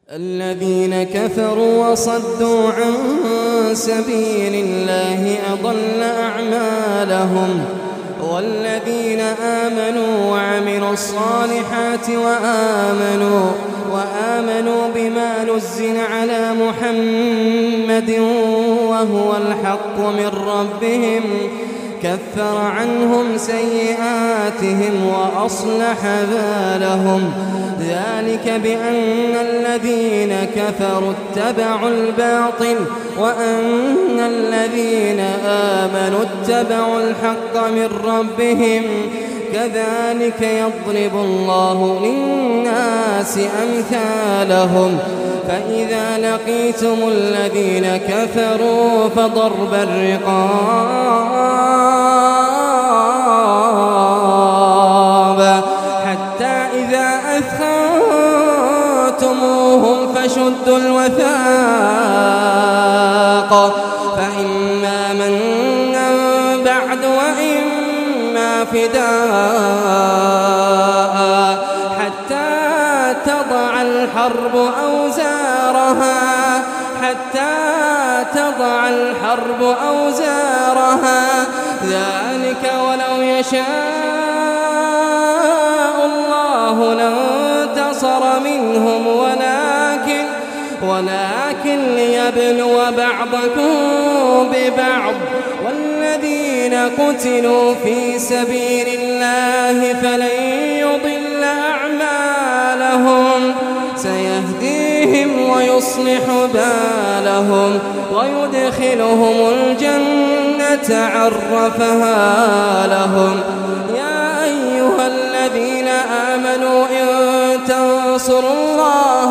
الذين كفروا وصدوا عن سبيل الله أضل أعمالهم والذين آمنوا وعملوا الصالحات وآمنوا بما نزل على محمد وهو الحق من ربهم كفر عنهم سيئاتهم وأصلح بالهم ذلك بأن الذين كفروا اتبعوا الباطل وأن الذين آمنوا اتبعوا الحق من ربهم كذلك يضرب الله للناس أمثالهم فإذا لقيتم الذين كفروا فضرب الرقاب حتى إذا أثخنتموهم فشدوا الوثاق فإما منا بعد وإما فداء حتى تضع الحرب أوزارها ذلك ولو يشاء الله لانتصر منهم ولكن ليبلو بعضكم ببعض والذين قتلوا في سبيل الله فلن يضل أعمالهم سيهديهم ويصلح بالهم ويدخلهم الجنة عرفها لهم يا أيها الذين آمنوا إن تنصروا الله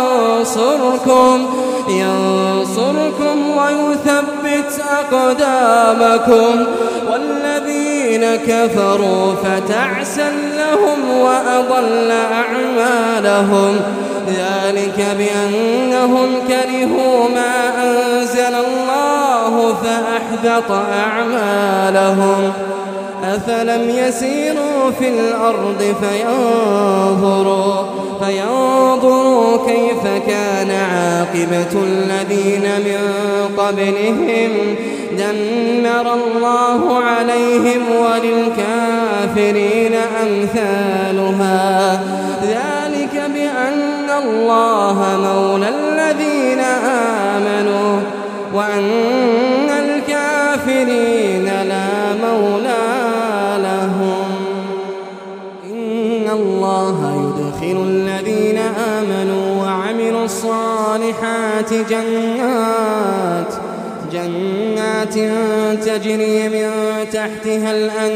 ينصركم ويثبت أقدامكم والذين كفروا فتعسا لهم وأضل أعمالهم ذلك بأنهم كرهوا ما أنزل الله فأحبط أعمالهم أفلم يسيروا في الأرض فينظروا كيف كان عاقبة الذين من قبلهم دمر الله عليهم وللكافرين أمثالها ذلك بأن الله مولى الذين آمنوا وأن الكافرين لا مولى لهم إن الله يدخل الذين آمنوا وعملوا الصالحات جنات تجري من تحتها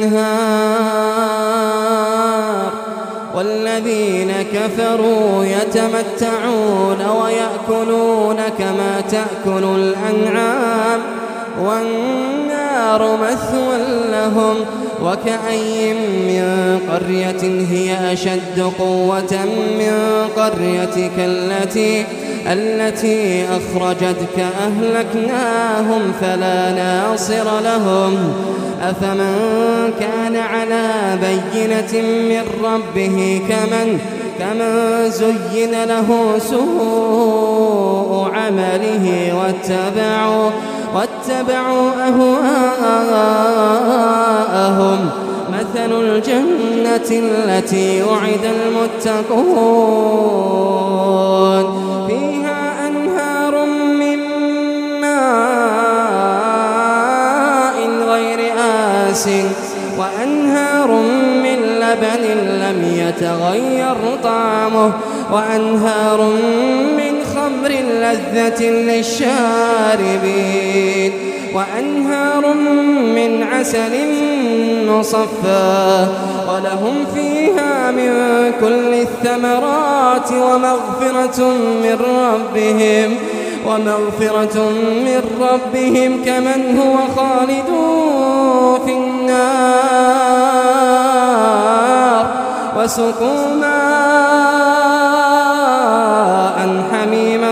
الأنهار والذين كفروا يتمتعون ويأكلون كما تأكل الأنعام والنار مثوى لهم وكأي من قرية هي أشد قوة من قريتك التي أخرجتك أهلكناهم فلا ناصر لهم أفمن كان على بينة من ربه كمن زين له سوء عمله واتبعوا أهواءهم مثل الجنة التي وعد المتقون فيها أنهار من ماء غير آسن وأنهار من لبن لم يتغير طعمه وأنهار من خمر لذة للشاربين وأنهار من عسل مصفى ولهم فيها من كل الثمرات ومغفرة من ربهم كمن هو خالد في النار وسقوا ماء حميما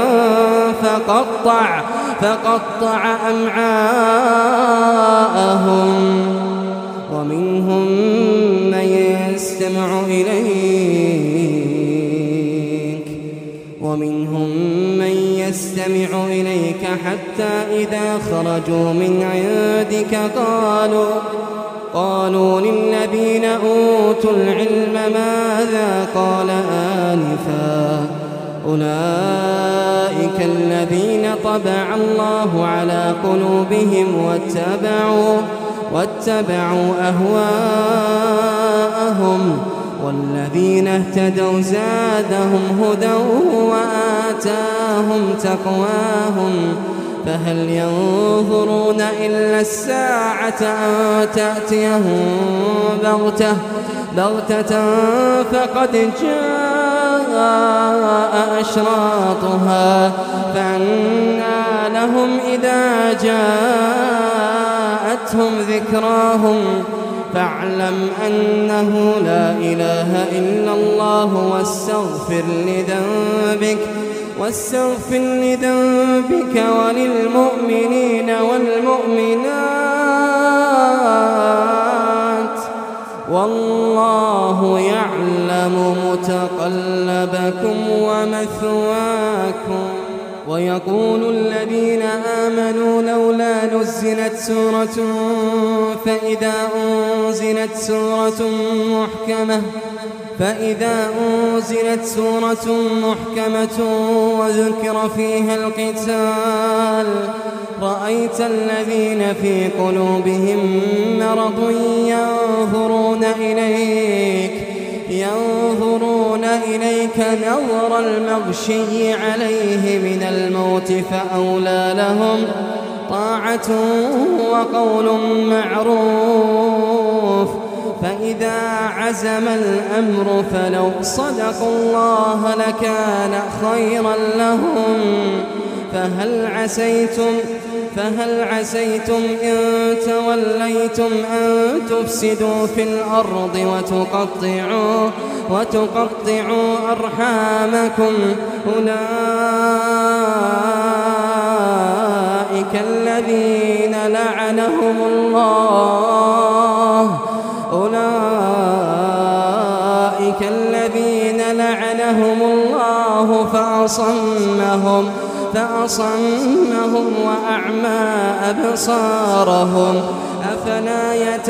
فقطع أمعاءهم ومنهم من يستمع إليك ومنهم من يستمع إليك حتى إذا خرجوا من عندك قالوا للذين أوتوا العلم ماذا قال آنفا أولئك الذين طبع الله على قلوبهم واتبعوا أهواءهم والذين اهتدوا زادهم هدى وآتاهم تقواهم فهل ينظرون إلا الساعة أن تأتيهم بغتة فقد جاء أشراطها فأنى لهم إذا جاءتهم ذكراهم فاعلم أنه لا إله إلا الله واستغفر لذنبك وللمؤمنين والمؤمنات والله يعلم متقلبكم ومثواكم. ويقول الذين آمنوا لولا نزلت سورة فإذا أنزلت سورة محكمة وذكر فيها القتال رأيت الذين في قلوبهم مرض ينظرون إليك نظر المغشي عليه من الموت فأولى لهم طاعة وقول معروف فإذا عزم الأمر فلو صدقوا الله لكان خيرا لهم فهل عسيتم إن توليتم أن تفسدوا في الأرض وتقطعوا أرحامكم أولئك الذين لعنهم الله فأصمهم وأعمى أبصارهم أفلا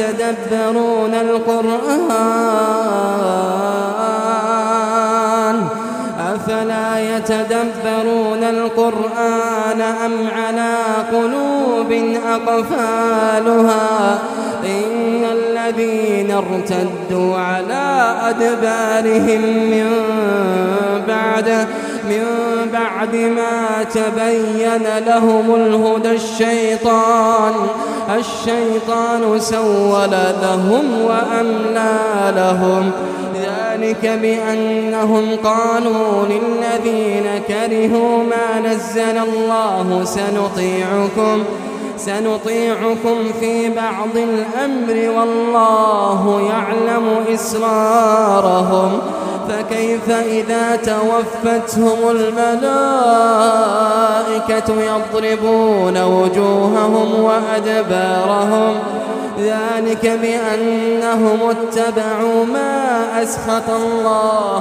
يتدبرون القرآن أم على قلوب أقفالها إن الذين ارتدوا على أدبارهم من بعد ما تبين لهم الهدى الشيطان سول لهم وأملى لهم ذلك بأنهم قالوا للذين كرهوا ما نزل الله سنطيعكم في بعض الأمر والله يعلم إسرارهم فكيف إذا توفتهم الملائكة يضربون وجوههم وأدبارهم ذلك بأنهم اتبعوا ما أسخط الله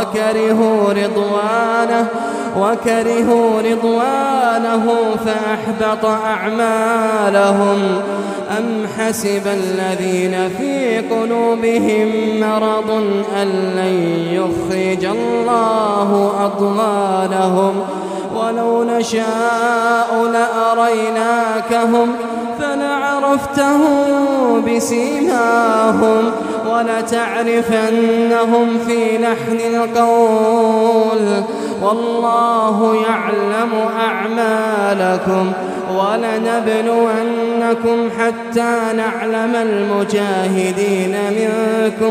وكرهوا رضوانه فأحبط أعمالهم أم حسب الذين في قلوبهم مرض أن لن يخرج الله أضغانهم ولو نشاء لأريناكهم فلعرفتهم بسيماهم ولتعرفنهم في لحن القول والله يعلم أعمالكم ولنبلونكم حتى نعلم المجاهدين منكم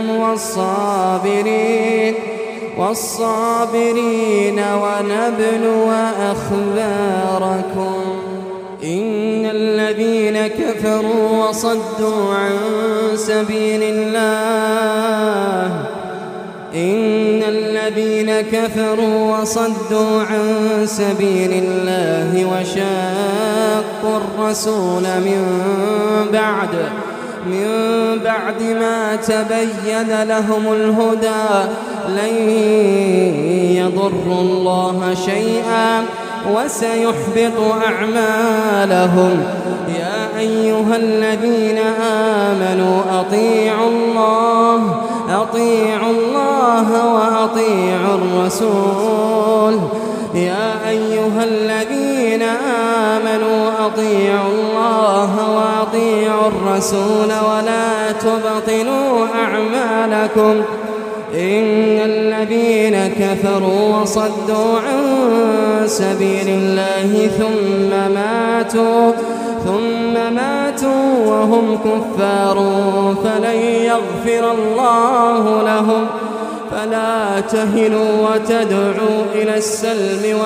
والصابرين ونبلو أخباركم. إن الذين كفروا وصدوا عن سبيل الله وشاقوا الرسول من بعد ما تبين لهم الهدى لن يضروا الله شيئا وسيحبط أعمالهم. يا أيها الذين آمنوا أطيعوا الله وأطيعوا الرسول. يا أيها الذين آمنوا أطيعوا الله وأطيعوا الرسول ولا تبطلوا أعمالكم إن الذين كفروا وصدوا عن سبيل الله ثم ماتوا وهم كفار فلن يغفر الله لهم. فلا تهنوا وتدعوا إلى السلم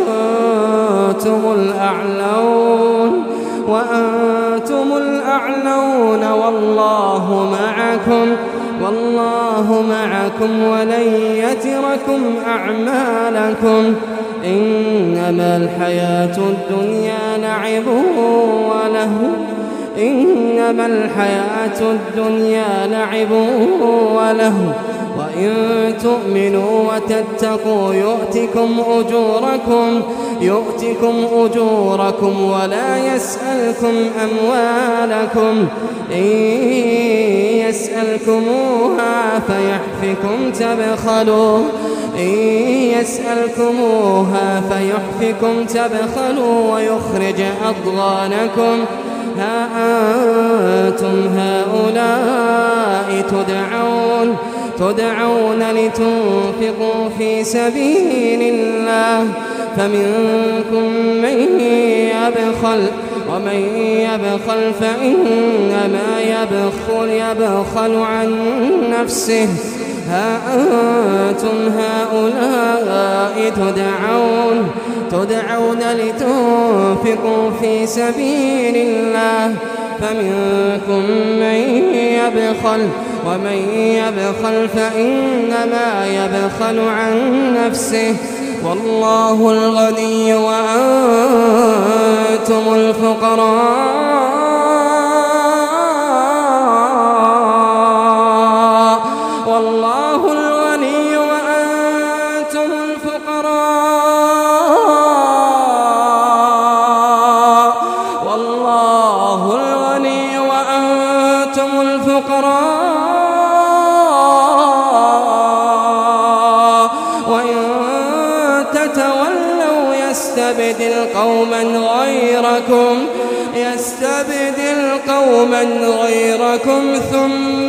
وأنتم الأعلون والله معكم ولن يتركم أعمالكم. إنما الحياة الدنيا لعب وله وإن تؤمنوا وتتقوا يؤتكم أجوركم ولا يسألكم أموالكم. إن يسألكموها فيحفكم تبخلوا ويخرج أضغانكم. ها أنتم هؤلاء تدعون لتنفقوا في سبيل الله فمنكم من يبخل ومن يبخل فإنما يبخل عن نفسه. ها أنتم هؤلاء تدعون لتنفقوا في سبيل الله فمنكم من يبخل ومن يبخل فإنما يبخل عن نفسه والله الغني وأنتم الفقراء. والله الغني وأنتم الفقراء. والله الغني وأنتم الفقراء. وإن تتولوا يستبدل قوما غيركم ثم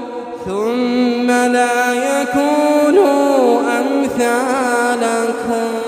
لا يكونوا أمثالكم.